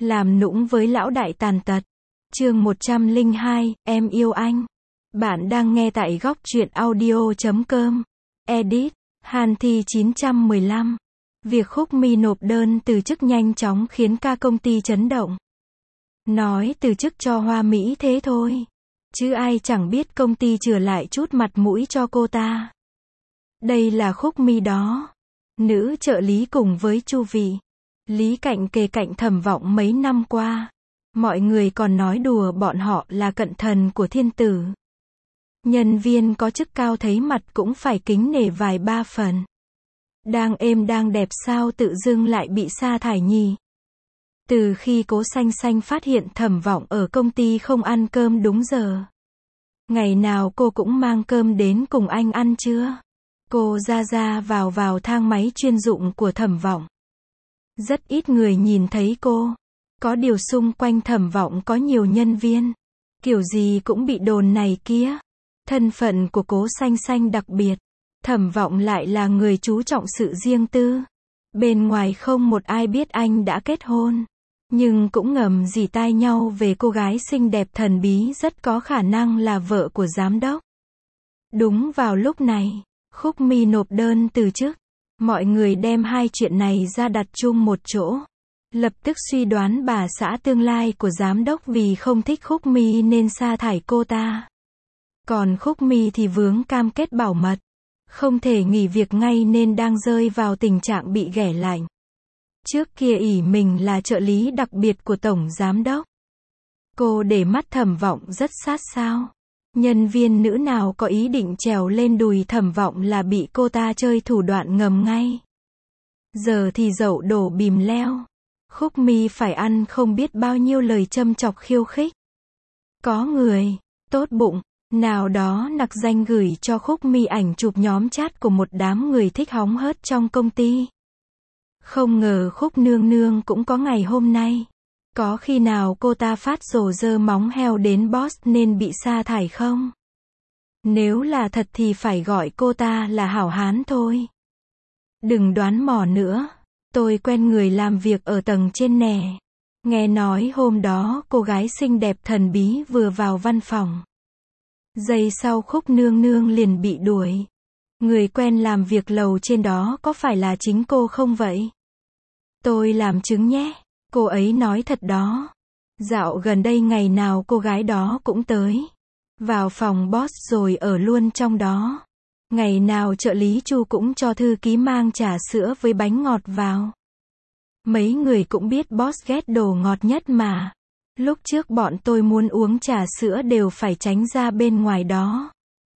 Làm nũng với lão đại tàn tật. Chương 102, em yêu anh. Bạn đang nghe tại góc truyện audio.com. Edit, Hàn Thi 915. Việc Khúc My nộp đơn từ chức nhanh chóng khiến cả công ty chấn động. Nói từ chức cho Hoa Mỹ thế thôi. Chứ ai chẳng biết công ty chừa lại chút mặt mũi cho cô ta. Đây là Khúc My đó. Nữ trợ lý cùng với Chu Vị, Lý Cạnh kề cạnh Thẩm Vọng mấy năm qua. Mọi người còn nói đùa bọn họ là cận thần của thiên tử. Nhân viên có chức cao thấy mặt cũng phải kính nể vài ba phần. Đang êm đang đẹp sao tự dưng lại bị sa thải nhỉ? Từ khi Cố Xanh Xanh phát hiện Thẩm Vọng ở công ty không ăn cơm đúng giờ. Ngày nào cô cũng mang cơm đến cùng anh ăn chưa? Cô ra vào thang máy chuyên dụng của Thẩm Vọng. Rất ít người nhìn thấy cô. Có điều xung quanh Thẩm Vọng có nhiều nhân viên. Kiểu gì cũng bị đồn này kia. Thân phận của Cố Xanh Xanh đặc biệt. Thẩm Vọng lại là người chú trọng sự riêng tư. Bên ngoài không một ai biết anh đã kết hôn. Nhưng cũng ngầm rỉ tai nhau về cô gái xinh đẹp thần bí rất có khả năng là vợ của giám đốc. Đúng vào lúc này, Khúc My nộp đơn từ chức. Mọi người đem hai chuyện này ra đặt chung một chỗ. Lập tức suy đoán bà xã tương lai của giám đốc vì không thích Khúc My nên sa thải cô ta. Còn Khúc My thì vướng cam kết bảo mật. Không thể nghỉ việc ngay nên đang rơi vào tình trạng bị ghẻ lạnh. Trước kia ỷ mình là trợ lý đặc biệt của Tổng Giám đốc. Cô để mắt Thẩm Vọng rất sát sao. Nhân viên nữ nào có ý định trèo lên đùi Thẩm Vọng là bị cô ta chơi thủ đoạn ngầm ngay. Giờ thì dậu đổ bìm leo. Khúc My phải ăn không biết bao nhiêu lời châm chọc khiêu khích. Có người tốt bụng nào đó nặc danh gửi cho Khúc My ảnh chụp nhóm chat của một đám người thích hóng hớt trong công ty. Không ngờ Khúc nương nương cũng có ngày hôm nay. Có khi nào cô ta phát rồ dơ móng heo đến boss nên bị sa thải không? Nếu là thật thì phải gọi cô ta là hảo hán thôi. Đừng đoán mò nữa. Tôi quen người làm việc ở tầng trên nè. Nghe nói hôm đó cô gái xinh đẹp thần bí vừa vào văn phòng. Giây sau Khúc nương nương liền bị đuổi. Người quen làm việc lầu trên đó có phải là chính cô không vậy? Tôi làm chứng nhé. Cô ấy nói thật đó. Dạo gần đây ngày nào cô gái đó cũng tới. Vào phòng boss rồi ở luôn trong đó. Ngày nào trợ lý Chu cũng cho thư ký mang trà sữa với bánh ngọt vào. Mấy người cũng biết boss ghét đồ ngọt nhất mà. Lúc trước bọn tôi muốn uống trà sữa đều phải tránh ra bên ngoài đó.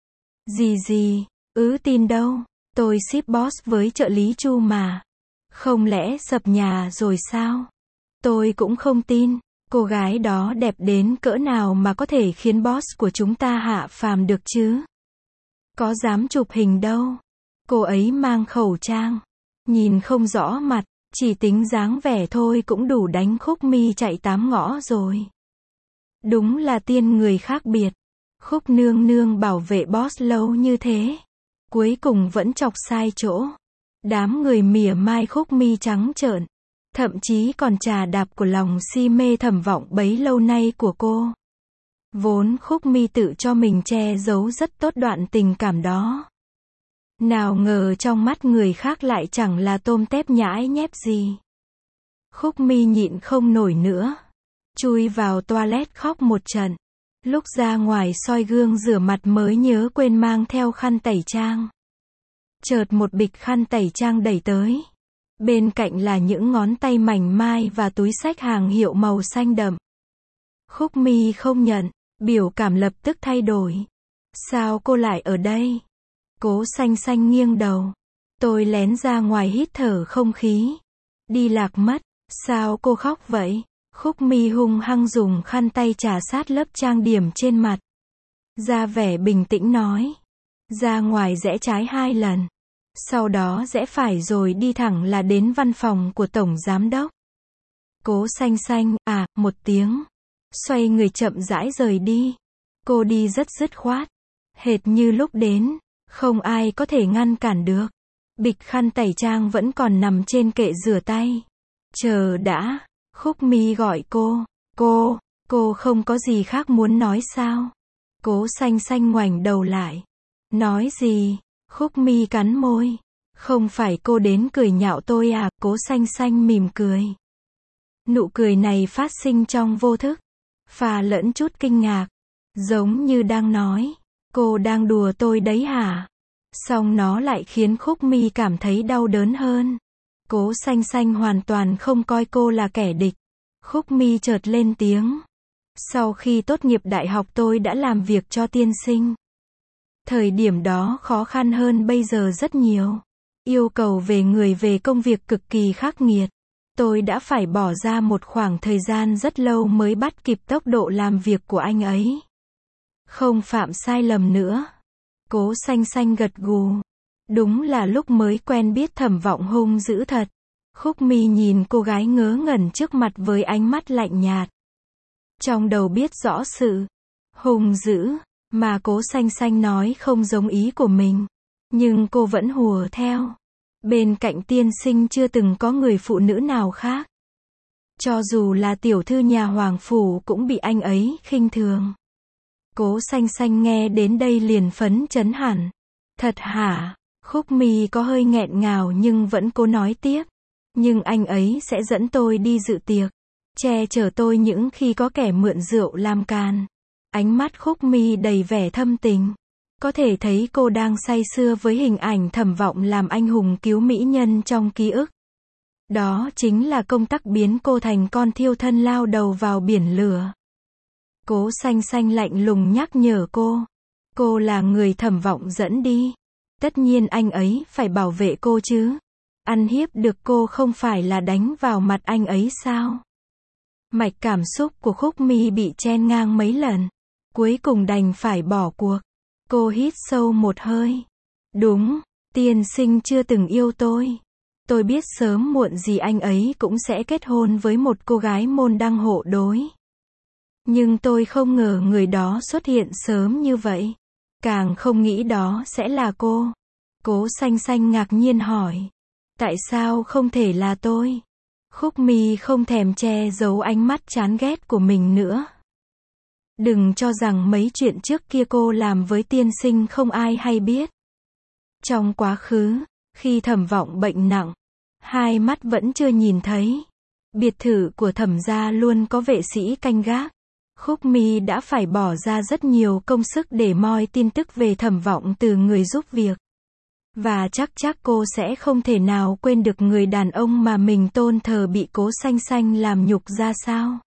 Gì, tin đâu. Tôi ship boss với trợ lý Chu mà. Không lẽ sập nhà rồi sao? Tôi cũng không tin. Cô gái đó đẹp đến cỡ nào mà có thể khiến boss của chúng ta hạ phàm được chứ? Có dám chụp hình đâu. Cô ấy mang khẩu trang. Nhìn không rõ mặt. Chỉ tính dáng vẻ thôi cũng đủ đánh Khúc My chạy 8 ngõ rồi. Đúng là tiên người khác biệt. Khúc nương nương bảo vệ boss lâu như thế. Cuối cùng vẫn chọc sai chỗ. Đám người mỉa mai Khúc My trắng trợn. Thậm chí còn chà đạp của lòng si mê Thẩm Vọng bấy lâu nay của cô. Vốn Khúc My tự cho mình che giấu rất tốt đoạn tình cảm đó. Nào ngờ trong mắt người khác lại chẳng là tôm tép nhãi nhép gì. Khúc My nhịn không nổi nữa. Chui vào toilet khóc một trận. Lúc ra ngoài soi gương rửa mặt mới nhớ quên mang theo khăn tẩy trang. Chợt một bịch khăn tẩy trang đẩy tới. Bên cạnh là những ngón tay mảnh mai và túi xách hàng hiệu màu xanh đậm. Khúc My không nhận, biểu cảm lập tức thay đổi. Sao cô lại ở đây? Cố Xanh Xanh nghiêng đầu. Tôi lén ra ngoài hít thở không khí. Đi lạc mất. Sao cô khóc vậy? Khúc My hung hăng dùng khăn tay chà sát lớp trang điểm trên mặt. Ra vẻ bình tĩnh nói. Ra ngoài rẽ trái 2 lần. Sau đó rẽ phải rồi đi thẳng là đến văn phòng của Tổng Giám đốc. Cố Xanh Xanh, một tiếng. Xoay người chậm rãi rời đi. Cô đi rất dứt khoát. Hệt như lúc đến. Không ai có thể ngăn cản được. Bịch khăn tẩy trang vẫn còn nằm trên kệ rửa tay. Chờ đã. Khúc Mi gọi cô. Cô không có gì khác muốn nói sao? Cố Xanh Xanh ngoảnh đầu lại. Nói gì? Khúc Mi cắn môi. Không phải cô đến cười nhạo tôi à? Cố Xanh Xanh mỉm cười. Nụ cười này phát sinh trong vô thức, pha lẫn chút kinh ngạc, giống như đang nói, cô đang đùa tôi đấy hả? Song nó lại khiến Khúc Mi cảm thấy đau đớn hơn. Cố Xanh Xanh hoàn toàn không coi cô là kẻ địch. Khúc Mi chợt lên tiếng. Sau khi tốt nghiệp đại học tôi đã làm việc cho tiên sinh. Thời điểm đó khó khăn hơn bây giờ rất nhiều. Yêu cầu về người về công việc cực kỳ khắc nghiệt. Tôi đã phải bỏ ra một khoảng thời gian rất lâu mới bắt kịp tốc độ làm việc của anh ấy. Không phạm sai lầm nữa. Cố Xanh Xanh gật gù. Đúng là lúc mới quen biết Thẩm Vọng hung dữ thật. Khúc Mi nhìn cô gái ngớ ngẩn trước mặt với ánh mắt lạnh nhạt. Trong đầu biết rõ sự hung dữ mà Cố Xanh Xanh nói không giống ý của mình. Nhưng cô vẫn hùa theo. Bên cạnh tiên sinh chưa từng có người phụ nữ nào khác. Cho dù là tiểu thư nhà hoàng phủ cũng bị anh ấy khinh thường. Cố Xanh Xanh nghe đến đây liền phấn chấn hẳn. Thật hả? Khúc Mi có hơi nghẹn ngào nhưng vẫn cố nói tiếp. Nhưng anh ấy sẽ dẫn tôi đi dự tiệc, che chở tôi những khi có kẻ mượn rượu làm càn. Ánh mắt Khúc Mi đầy vẻ thâm tình. Có thể thấy cô đang say sưa với hình ảnh Thẩm Vọng làm anh hùng cứu mỹ nhân trong ký ức. Đó chính là công tắc biến cô thành con thiêu thân lao đầu vào biển lửa. Cố Xanh Xanh lạnh lùng nhắc nhở cô. Cô là người Thẩm Vọng dẫn đi. Tất nhiên anh ấy phải bảo vệ cô chứ. Ăn hiếp được cô không phải là đánh vào mặt anh ấy sao? Mạch cảm xúc của Khúc Mi bị chen ngang mấy lần. Cuối cùng đành phải bỏ cuộc. Cô hít sâu một hơi. Đúng, tiên sinh chưa từng yêu tôi. Tôi biết sớm muộn gì anh ấy cũng sẽ kết hôn với một cô gái môn đăng hộ đối. Nhưng tôi không ngờ người đó xuất hiện sớm như vậy. Càng không nghĩ đó sẽ là cô. Cố Xanh Xanh ngạc nhiên hỏi. Tại sao không thể là tôi? Khúc Mi không thèm che giấu ánh mắt chán ghét của mình nữa. Đừng cho rằng mấy chuyện trước kia cô làm với tiên sinh không ai hay biết. Trong quá khứ, khi Thẩm Vọng bệnh nặng, hai mắt vẫn chưa nhìn thấy. Biệt thự của Thẩm gia luôn có vệ sĩ canh gác. Khúc Mi đã phải bỏ ra rất nhiều công sức để moi tin tức về Thẩm Vọng từ người giúp việc. Và chắc cô sẽ không thể nào quên được người đàn ông mà mình tôn thờ bị Cố Xanh Xanh làm nhục ra sao.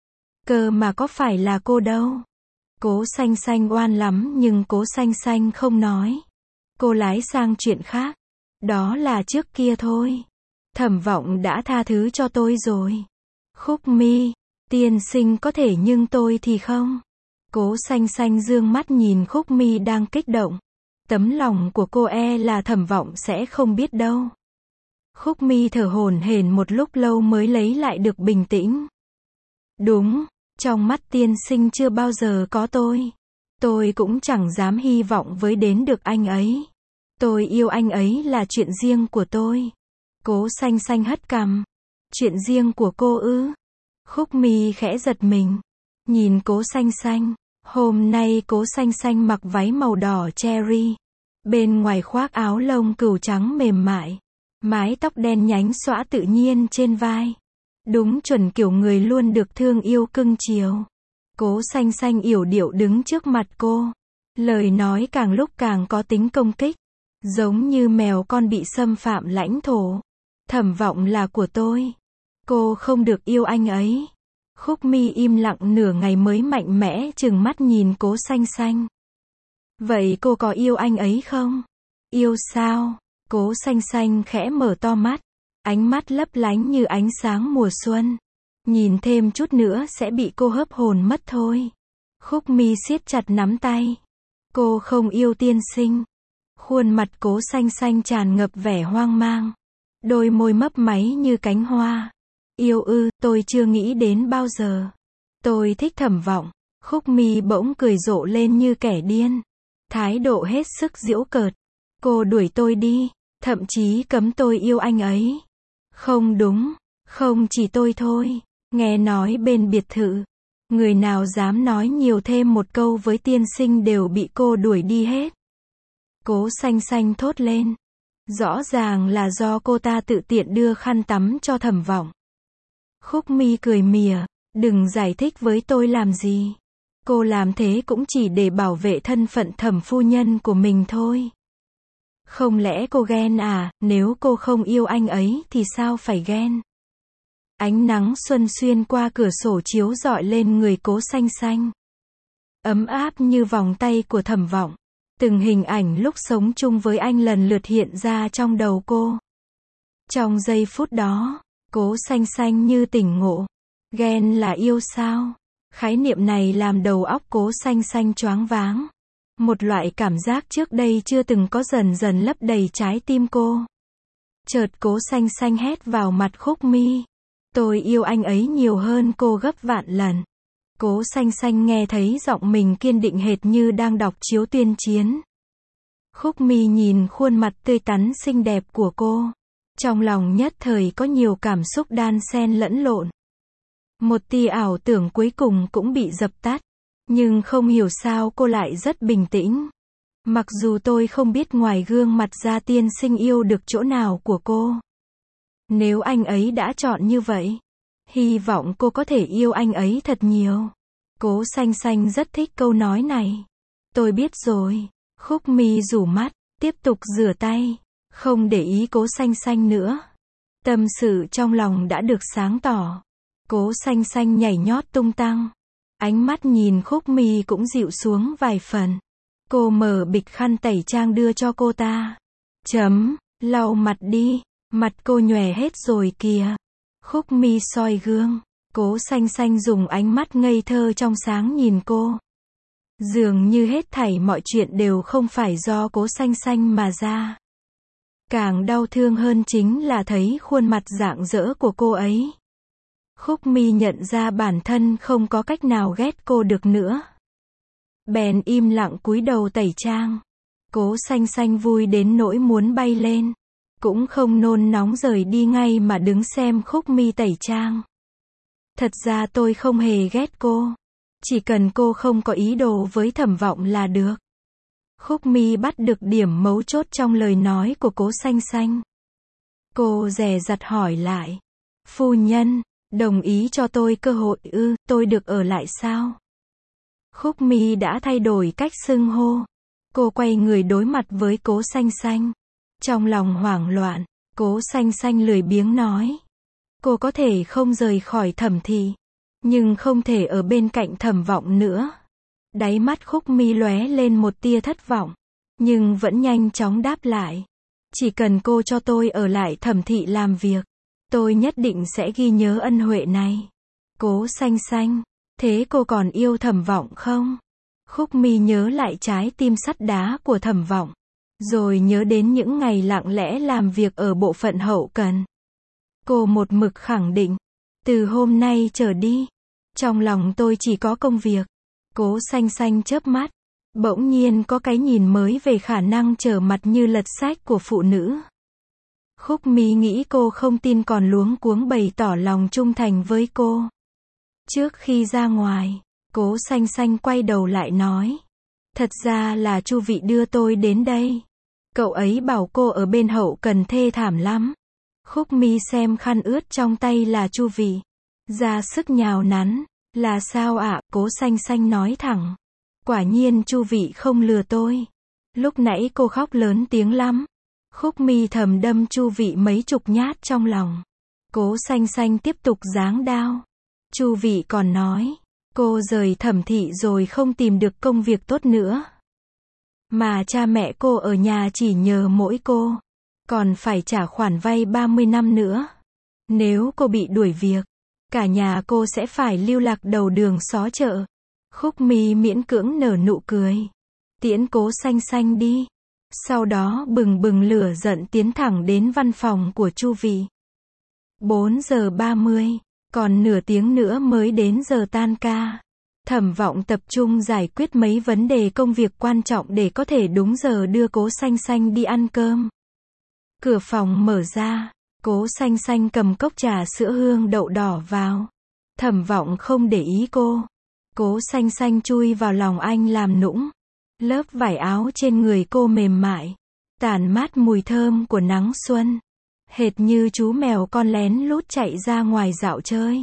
Cơ mà có phải là cô đâu. Cố Xanh Xanh oan lắm nhưng Cố Xanh Xanh không nói. Cô lái sang chuyện khác. Đó là trước kia thôi. Thẩm Vọng đã tha thứ cho tôi rồi. Khúc Mi, tiên sinh có thể nhưng tôi thì không. Cố Xanh Xanh dương mắt nhìn Khúc Mi đang kích động. Tấm lòng của cô là Thẩm Vọng sẽ không biết đâu. Khúc Mi thở hổn hển một lúc lâu mới lấy lại được bình tĩnh. Đúng, trong mắt tiên sinh chưa bao giờ có tôi. Tôi cũng chẳng dám hy vọng với đến được anh ấy. Tôi yêu anh ấy là chuyện riêng của tôi. Cố Xanh Xanh hất cằm. Chuyện riêng của cô ư? Khúc Mi khẽ giật mình. Nhìn Cố Xanh Xanh. Hôm nay Cố Xanh Xanh mặc váy màu đỏ cherry. Bên ngoài khoác áo lông cừu trắng mềm mại. Mái tóc đen nhánh xõa tự nhiên trên vai. Đúng chuẩn kiểu người luôn được thương yêu cưng chiều. Cố Xanh Xanh yểu điệu đứng trước mặt cô. Lời nói càng lúc càng có tính công kích. Giống như mèo con bị xâm phạm lãnh thổ. Thẩm Vọng là của tôi. Cô không được yêu anh ấy. Khúc Mi im lặng nửa ngày mới mạnh mẽ trừng mắt nhìn Cố Xanh Xanh. Vậy cô có yêu anh ấy không? Yêu sao? Cố Xanh Xanh khẽ mở to mắt. Ánh mắt lấp lánh như ánh sáng mùa xuân. Nhìn thêm chút nữa sẽ bị cô hớp hồn mất thôi. Khúc Mi siết chặt nắm tay. Cô không yêu tiên sinh. Khuôn mặt Cố Xanh Xanh tràn ngập vẻ hoang mang. Đôi môi mấp máy như cánh hoa. Yêu ư, tôi chưa nghĩ đến bao giờ. Tôi thích Thẩm Vọng. Khúc Mi bỗng cười rộ lên như kẻ điên. Thái độ hết sức giễu cợt. Cô đuổi tôi đi, thậm chí cấm tôi yêu anh ấy. Không đúng, không chỉ tôi thôi. Nghe nói bên biệt thự, người nào dám nói nhiều thêm một câu với tiên sinh đều bị cô đuổi đi hết. Cố Xanh Xanh thốt lên. Rõ ràng là do cô ta tự tiện đưa khăn tắm cho Thẩm Vọng. Khúc Mi cười mỉa, đừng giải thích với tôi làm gì. Cô làm thế cũng chỉ để bảo vệ thân phận Thẩm phu nhân của mình thôi. Không lẽ cô ghen à, nếu cô không yêu anh ấy thì sao phải ghen? Ánh nắng xuân xuyên qua cửa sổ chiếu rọi lên người Cố Xanh Xanh. Ấm áp như vòng tay của Thẩm Vọng. Từng hình ảnh lúc sống chung với anh lần lượt hiện ra trong đầu cô. Trong giây phút đó, Cố Xanh Xanh như tỉnh ngộ. Ghen là yêu sao? Khái niệm này làm đầu óc Cố Xanh Xanh choáng váng. Một loại cảm giác trước đây chưa từng có dần dần lấp đầy trái tim cô. Chợt Cố Xanh Xanh hét vào mặt Khúc Mi. Tôi yêu anh ấy nhiều hơn cô gấp vạn lần. Cố Xanh Xanh nghe thấy giọng mình kiên định hệt như đang đọc chiếu tuyên chiến. Khúc Mi nhìn khuôn mặt tươi tắn xinh đẹp của cô. Trong lòng nhất thời có nhiều cảm xúc đan xen lẫn lộn. Một tia ảo tưởng cuối cùng cũng bị dập tắt. Nhưng không hiểu sao cô lại rất bình tĩnh. Mặc dù tôi không biết ngoài gương mặt ra tiên sinh yêu được chỗ nào của cô. Nếu anh ấy đã chọn như vậy, hy vọng cô có thể yêu anh ấy thật nhiều. Cố Xanh Xanh rất thích câu nói này. Tôi biết rồi. Khúc Mi rủ mắt, tiếp tục rửa tay, không để ý Cố Xanh Xanh nữa. Tâm sự trong lòng đã được sáng tỏ. Cố Xanh Xanh nhảy nhót tung tăng. Ánh mắt nhìn Khúc Mi cũng dịu xuống vài phần. Cô mở bịch khăn tẩy trang đưa cho cô ta. Lau mặt đi. Mặt cô nhòe hết rồi kìa. Khúc Mi soi gương. Cố Xanh Xanh dùng ánh mắt ngây thơ trong sáng nhìn cô. Dường như hết thảy mọi chuyện đều không phải do Cố Xanh Xanh mà ra. Càng đau thương hơn chính là thấy khuôn mặt rạng rỡ của cô ấy. Khúc Mi nhận ra bản thân không có cách nào ghét cô được nữa. Bèn im lặng cúi đầu tẩy trang. Cố Xanh Xanh vui đến nỗi muốn bay lên. Cũng không nôn nóng rời đi ngay mà đứng xem Khúc Mi tẩy trang. Thật ra tôi không hề ghét cô. Chỉ cần cô không có ý đồ với Thẩm Vọng là được. Khúc Mi bắt được điểm mấu chốt trong lời nói của Cố Xanh Xanh. Cô dè dặt hỏi lại. Phu nhân, đồng ý cho tôi cơ hội ư, tôi được ở lại sao? Khúc Mi đã thay đổi cách xưng hô. Cô quay người đối mặt với Cố Xanh Xanh. Trong lòng hoảng loạn, Cố Xanh Xanh lười biếng nói. Cô có thể không rời khỏi Thẩm thị, nhưng không thể ở bên cạnh Thẩm Vọng nữa. Đáy mắt Khúc Mi lóe lên một tia thất vọng, nhưng vẫn nhanh chóng đáp lại. Chỉ cần cô cho tôi ở lại Thẩm thị làm việc, tôi nhất định sẽ ghi nhớ ân huệ này. Cố Xanh Xanh, thế cô còn yêu Thẩm Vọng không? Khúc Mi nhớ lại trái tim sắt đá của Thẩm Vọng, rồi nhớ đến những ngày lặng lẽ làm việc ở bộ phận hậu cần. Cô một mực khẳng định, từ hôm nay trở đi, trong lòng tôi chỉ có công việc. Cố Xanh Xanh chớp mắt, bỗng nhiên có cái nhìn mới về khả năng trở mặt như lật sách của phụ nữ. Khúc Mi nghĩ cô không tin còn luống cuống bày tỏ lòng trung thành với cô. Trước khi ra ngoài, Cố Xanh Xanh quay đầu lại nói. Thật ra là Chu Vị đưa tôi đến đây. Cậu ấy bảo cô ở bên hậu cần thê thảm lắm. Khúc Mi xem khăn ướt trong tay là Chu Vị. Ra sức nhào nắn. Là sao ạ? Cố Xanh Xanh nói thẳng. Quả nhiên Chu Vị không lừa tôi. Lúc nãy cô khóc lớn tiếng lắm. Khúc Mi thầm đâm Chu Vị mấy chục nhát trong lòng. Cố Xanh Xanh tiếp tục giáng đao. Chu Vị còn nói, cô rời Thẩm thị rồi không tìm được công việc tốt nữa. Mà cha mẹ cô ở nhà chỉ nhờ mỗi cô. Còn phải trả khoản vay 30 năm nữa. Nếu cô bị đuổi việc, cả nhà cô sẽ phải lưu lạc đầu đường xó chợ. Khúc Mi miễn cưỡng nở nụ cười. Tiễn Cố Xanh Xanh đi. Sau đó bừng bừng lửa giận tiến thẳng đến văn phòng của Chu Vị. 4 giờ 30, còn nửa tiếng nữa mới đến giờ tan ca. Thẩm Vọng tập trung giải quyết mấy vấn đề công việc quan trọng để có thể đúng giờ đưa Cố Xanh Xanh đi ăn cơm. Cửa phòng mở ra, Cố Xanh Xanh cầm cốc trà sữa hương đậu đỏ vào. Thẩm Vọng không để ý cô. Cố Xanh Xanh chui vào lòng anh làm nũng. Lớp vải áo trên người cô mềm mại, tản mát mùi thơm của nắng xuân. Hệt như chú mèo con lén lút chạy ra ngoài dạo chơi.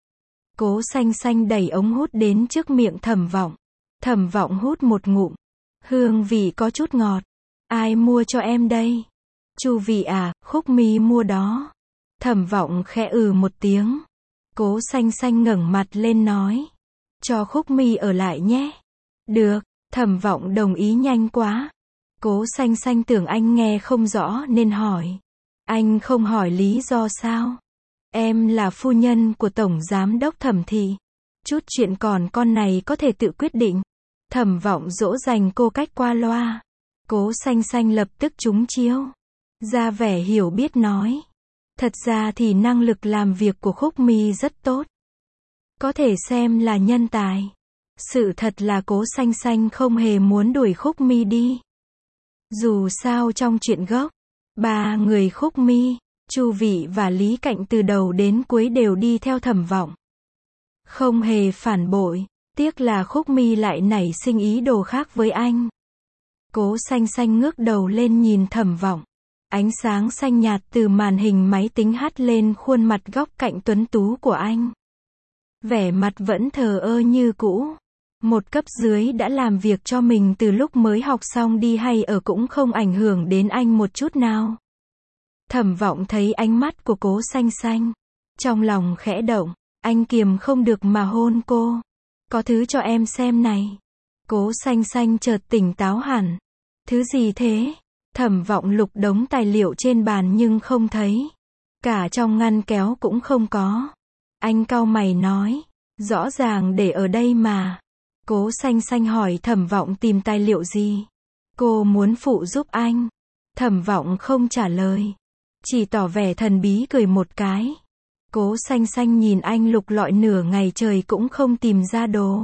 Cố Xanh Xanh đẩy ống hút đến trước miệng Thẩm Vọng. Thẩm Vọng hút một ngụm. Hương vị có chút ngọt. Ai mua cho em đây? Chu Vị à, Khúc Mi mua đó. Thẩm Vọng khẽ một tiếng. Cố Xanh Xanh ngẩng mặt lên nói. Cho Khúc Mi ở lại nhé. Được, Thẩm Vọng đồng ý nhanh quá. Cố Xanh Xanh tưởng anh nghe không rõ nên hỏi. Anh không hỏi lý do sao? Em là phu nhân của Tổng Giám đốc Thẩm thị. Chút chuyện còn con này có thể tự quyết định. Thẩm Vọng dỗ dành cô cách qua loa. Cố Xanh Xanh lập tức trúng chiêu. Ra vẻ hiểu biết nói. Thật ra thì năng lực làm việc của Khúc Mi rất tốt. Có thể xem là nhân tài. Sự thật là Cố Xanh Xanh không hề muốn đuổi Khúc Mi đi. Dù sao trong chuyện gốc, ba người Khúc Mi, Chu Vị và Lý Cạnh từ đầu đến cuối đều đi theo Thẩm Vọng. Không hề phản bội, tiếc là Khúc Mi lại nảy sinh ý đồ khác với anh. Cố Xanh Xanh ngước đầu lên nhìn Thẩm Vọng. Ánh sáng xanh nhạt từ màn hình máy tính hắt lên khuôn mặt góc cạnh tuấn tú của anh. Vẻ mặt vẫn thờ ơ như cũ. Một cấp dưới đã làm việc cho mình từ lúc mới học xong đi hay ở cũng không ảnh hưởng đến anh một chút nào. Thẩm Vọng thấy ánh mắt của Cố Xanh Xanh. Trong lòng khẽ động, anh kiềm không được mà hôn cô. Có thứ cho em xem này. Cố Xanh Xanh chợt tỉnh táo hẳn. Thứ gì thế? Thẩm Vọng lục đống tài liệu trên bàn nhưng không thấy. Cả trong ngăn kéo cũng không có. Anh cau mày nói. Rõ ràng để ở đây mà. Cố Xanh Xanh hỏi Thẩm Vọng tìm tài liệu gì. Cô muốn phụ giúp anh. Thẩm Vọng không trả lời. Chỉ tỏ vẻ thần bí cười một cái. Cố Xanh Xanh nhìn anh lục lọi nửa ngày trời cũng không tìm ra đồ.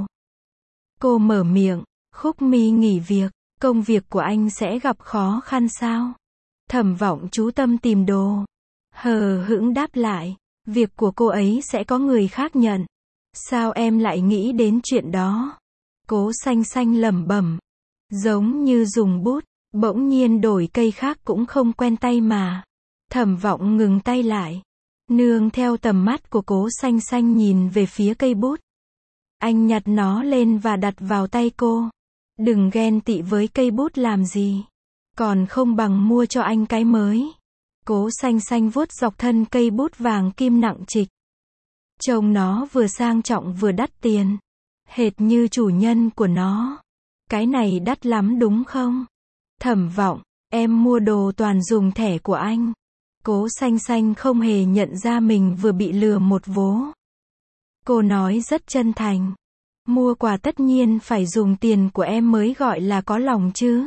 Cô mở miệng. Khúc Mi nghỉ việc. Công việc của anh sẽ gặp khó khăn sao? Thẩm Vọng chú tâm tìm đồ. Hờ hững đáp lại. Việc của cô ấy sẽ có người khác nhận. Sao em lại nghĩ đến chuyện đó? Cố Xanh Xanh lẩm bẩm. Giống như dùng bút, bỗng nhiên đổi cây khác cũng không quen tay mà. Thẩm Vọng ngừng tay lại. Nương theo tầm mắt của Cố Xanh Xanh nhìn về phía cây bút. Anh nhặt nó lên và đặt vào tay cô. Đừng ghen tị với cây bút làm gì. Còn không bằng mua cho anh cái mới. Cố Xanh Xanh vuốt dọc thân cây bút vàng kim nặng trịch. Trông nó vừa sang trọng vừa đắt tiền. Hệt như chủ nhân của nó. Cái này đắt lắm đúng không? Thẩm Vọng, em mua đồ toàn dùng thẻ của anh. Cố Xanh Xanh không hề nhận ra mình vừa bị lừa một vố. Cô nói rất chân thành. Mua quà tất nhiên phải dùng tiền của em mới gọi là có lòng chứ.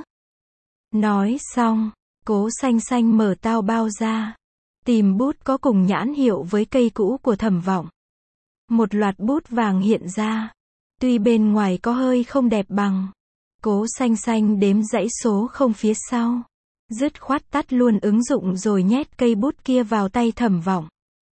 Nói xong, Cố Xanh Xanh mở tao bao ra. Tìm bút có cùng nhãn hiệu với cây cũ của Thẩm Vọng. Một loạt bút vàng hiện ra. Tuy bên ngoài có hơi không đẹp bằng. Cố Xanh Xanh đếm dãy số không phía sau. Dứt khoát tắt luôn ứng dụng rồi nhét cây bút kia vào tay Thẩm Vọng.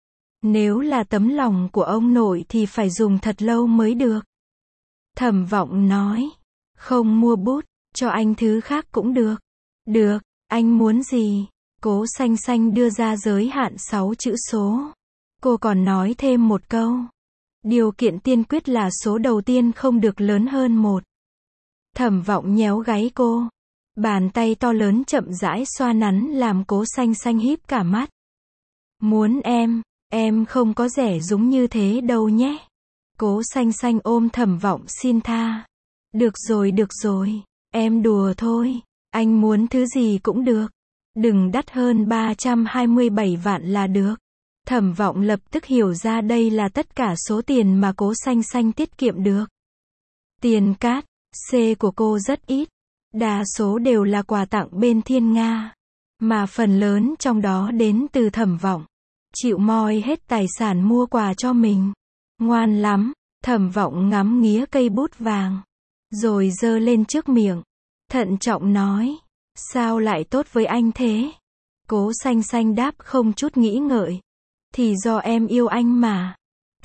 Nếu là tấm lòng của ông nội thì phải dùng thật lâu mới được. Thẩm Vọng nói. Không mua bút, cho anh thứ khác cũng được. Được, anh muốn gì? Cố Xanh Xanh đưa ra giới hạn 6 chữ số. Cô còn nói thêm một câu. Điều kiện tiên quyết là số đầu tiên không được lớn hơn 1. Thẩm Vọng nhéo gáy cô. Bàn tay to lớn chậm rãi xoa nắn làm Cố Xanh Xanh híp cả mắt. Muốn em không có rẻ rúng như thế đâu nhé. Cố Xanh Xanh ôm Thẩm Vọng xin tha. Được rồi, em đùa thôi. Anh muốn thứ gì cũng được. Đừng đắt hơn 327 vạn là được. Thẩm Vọng lập tức hiểu ra đây là tất cả số tiền mà Cố Xanh Xanh tiết kiệm được. Tiền cát, C của cô rất ít. Đa số đều là quà tặng bên Thiên Nga. Mà phần lớn trong đó đến từ Thẩm Vọng. Chịu moi hết tài sản mua quà cho mình. Ngoan lắm. Thẩm Vọng ngắm nghía cây bút vàng. Rồi giơ lên trước miệng. Thận trọng nói. Sao lại tốt với anh thế? Cố Xanh Xanh đáp không chút nghĩ ngợi. Thì do em yêu anh mà. Cạch,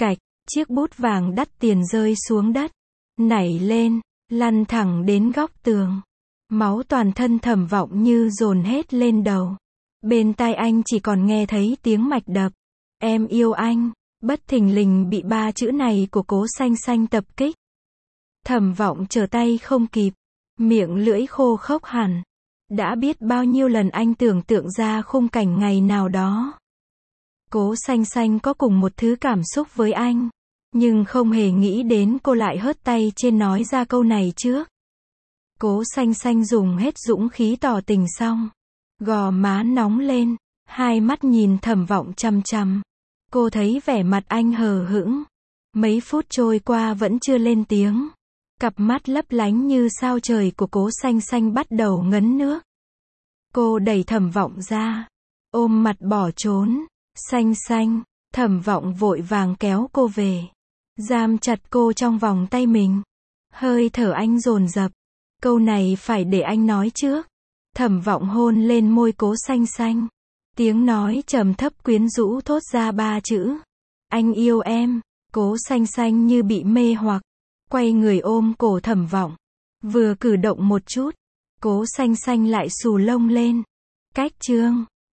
Chiếc bút vàng đắt tiền rơi xuống đất, nảy lên, lăn thẳng đến góc tường. Máu toàn thân Thẩm Vọng Như dồn hết lên đầu. Bên tai anh chỉ còn nghe thấy tiếng mạch đập. Em yêu anh. Bất thình lình bị ba chữ này của Cố Xanh Xanh tập kích. Thẩm Vọng trở tay không kịp, miệng lưỡi khô khốc hẳn. Đã biết bao nhiêu lần anh tưởng tượng ra khung cảnh ngày nào đó. Cố Xanh Xanh có cùng một thứ cảm xúc với anh, nhưng không hề nghĩ đến cô lại hớt tay trên nói ra câu này trước. Cố Xanh Xanh dùng hết dũng khí tỏ tình xong, gò má nóng lên, hai mắt nhìn Thẩm Vọng chằm chằm. Cô thấy vẻ mặt anh hờ hững. Mấy phút trôi qua vẫn chưa lên tiếng. Cặp mắt lấp lánh như sao trời của Cố Xanh Xanh bắt đầu ngấn nước. Cô đẩy Thẩm Vọng ra, ôm mặt bỏ trốn. Xanh Xanh, Thẩm Vọng vội vàng kéo cô về, giam chặt cô trong vòng tay mình. Hơi thở anh dồn dập. Câu này phải để anh nói trước. Thẩm Vọng hôn lên môi Cố Xanh Xanh. Tiếng nói trầm thấp quyến rũ thốt ra ba chữ. Anh yêu em. Cố Xanh Xanh như bị mê hoặc, quay người ôm cổ Thẩm Vọng. Vừa cử động một chút, Cố Xanh Xanh lại xù lông lên. Cách chương